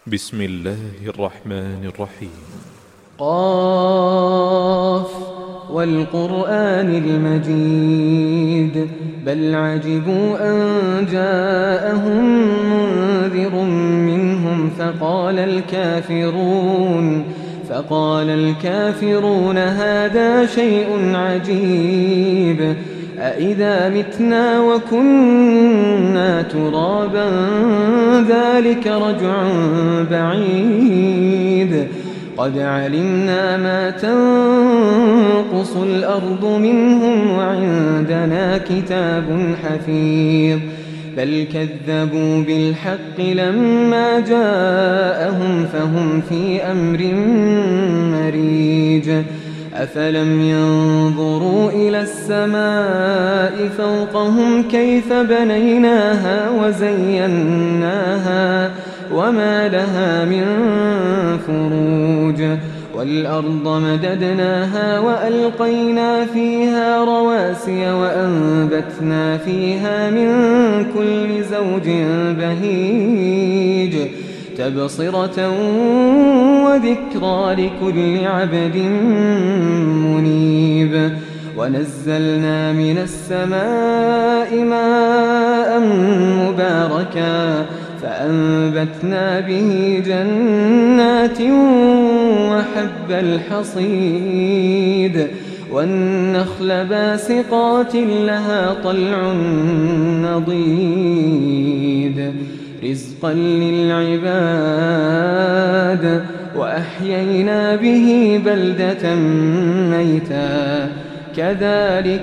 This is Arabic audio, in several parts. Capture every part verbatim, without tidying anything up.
بسم الله الرحمن الرحيم. قاف والقرآن المجيد بل عجبوا أن جاءهم منذر منهم فقال الكافرون فقال الكافرون هذا شيء عجيب أإذا متنا وكنا ترابا ذلك رجع بعيد قد علمنا ما تنقص الأرض منهم وعندنا كتاب حفيظ بل كذبوا بالحق لما جاءهم فهم في أمر مريج أفلم ينظروا إلى السماء فوقهم كيف بنيناها وزيناها وما لها من فروج والأرض مددناها وألقينا فيها رواسي وأنبتنا فيها من كل زوج بهيج تبصرة وذكرى لكل عبد منيب ونزلنا من السماء ماء مباركا فأنبتنا به جنات وحب الحصيد والنخل باسقات لها طلع نضيد رزقا للعباد وأحيينا به بلدة ميتا كذلك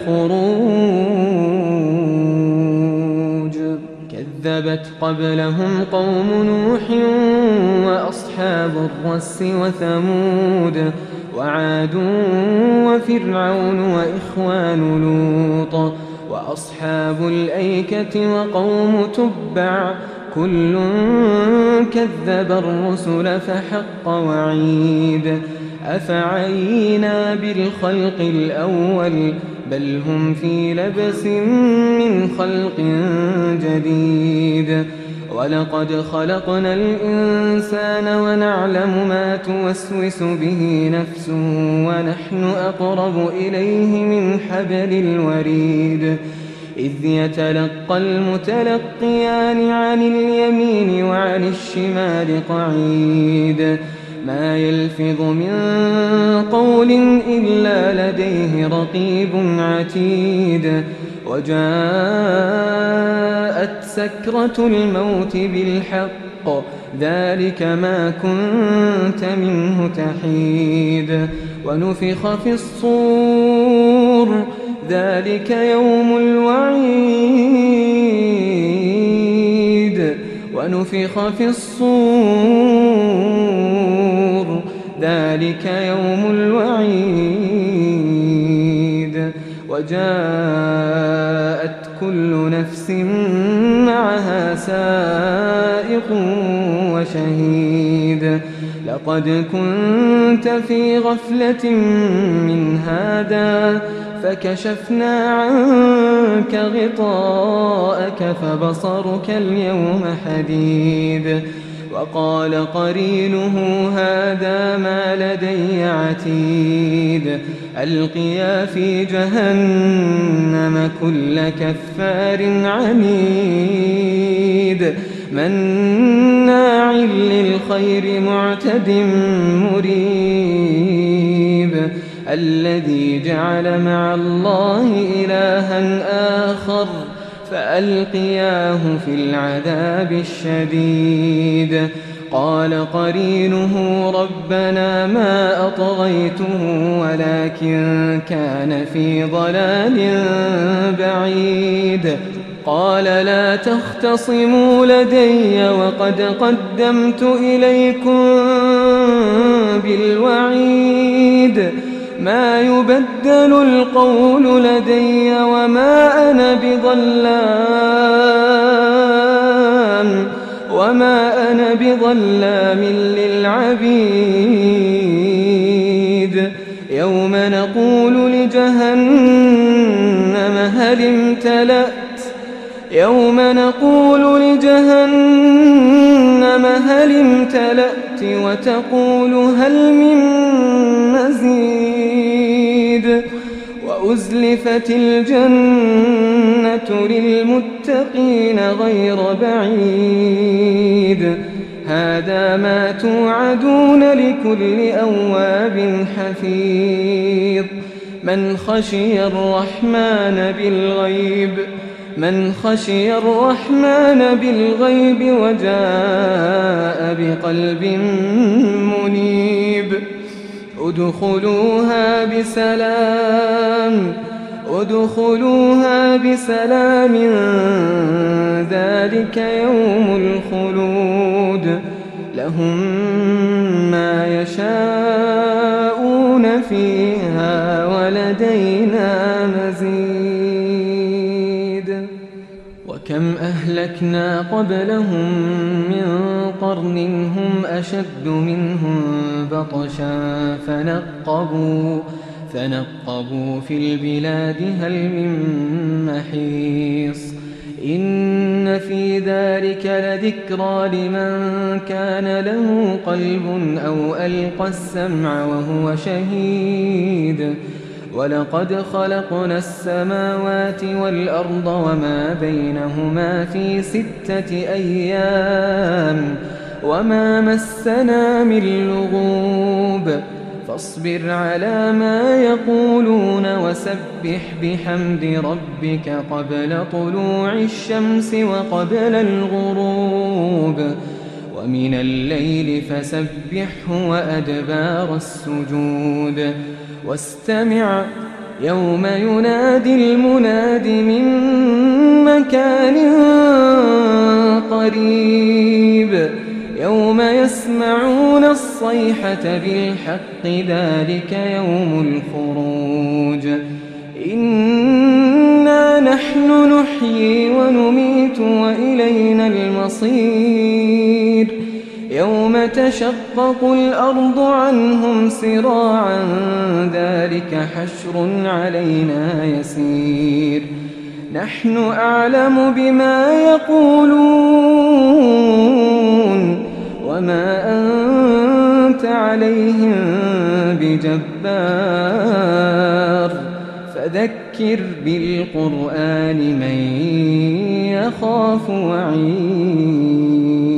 الخروج كذبت قبلهم قوم نوح وأصحاب الرس وثمود وعاد وفرعون وإخوان لوط وأصحاب الأيكة وقوم تبع كل كذب الرسل فحق وعيد أفعينا بالخلق الأول بل هم في لبس من خلق جديد ولقد خلقنا الإنسان ونعلم ما توسوس به نفسه ونحن أقرب إليه من حبل الوريد إذ يتلقى المتلقيان عن اليمين وعن الشمال قعيد ما يلفظ من قول إلا لديه رقيب عتيد وجاءت سكرة الموت بالحق ذلك ما كنت منه تحيد ونفخ في الصور ذلك يوم الوعيد ونفخ في الصور ذلك يوم الوعيد وجاءت كل نفس معها سائق وشهيد لقد كنت في غفلة من هذا فكشفنا عنك غطاءك فبصرك اليوم حديد وقال قرينه هذا ما لدي عتيد ألقيا في جهنم كل كفار عنيد مناع للخير معتد مريب الذي جعل مع الله إلها آخر فألقياه في العذاب الشديد قال قرينه ربنا ما أطغيته ولكن كان في ضلال بعيد قال لا تختصموا لدي وقد قدمت إليكم بالوعيد ما يبدل القول لدي وما أنا بظلام وما أنا بظلام للعبيد يوم نقول لجهنم هل امتلأت يوم نقول لجهنم هل امتلأت امتلأت وتقول هل من مزيد وأزلفت الجنة للمتقين غير بعيد هذا ما توعدون لكل أواب حفيظ من خشي الرحمن بالغيب من خشي الرحمن بالغيب وجاء بقلب منيب ادخلوها بسلام ادخلوها بسلام ذلك يوم الخلود لهم ما يشاءون فيها ولدينا مزيد وكم أهلكنا قبلهم من قرن هم أشد منهم بطشا فنقبوا فنقبوا في البلاد هل من محيص إن في ذلك لذكرى لمن كان له قلب أو ألقى السمع وهو شهيد ولقد خلقنا السماوات والأرض وما بينهما في ستة أيام وما مسنا من لغوب فاصبر على ما يقولون وسبح بحمد ربك قبل طلوع الشمس وقبل الغروب ومن الليل فسبحه وأدبار السجود واستمع يوم ينادي المناد من مكان قريب يوم يسمعون الصيحة بالحق ذلك يوم الخروج إنا نحن نحيي ونميت وإلينا المصير يوم تشقق الأرض عنهم سراعا ذلك حشر علينا يسير نحن أعلم بما يقولون وما أنت عليهم بجبار فذكر بالقرآن من يخاف وعيد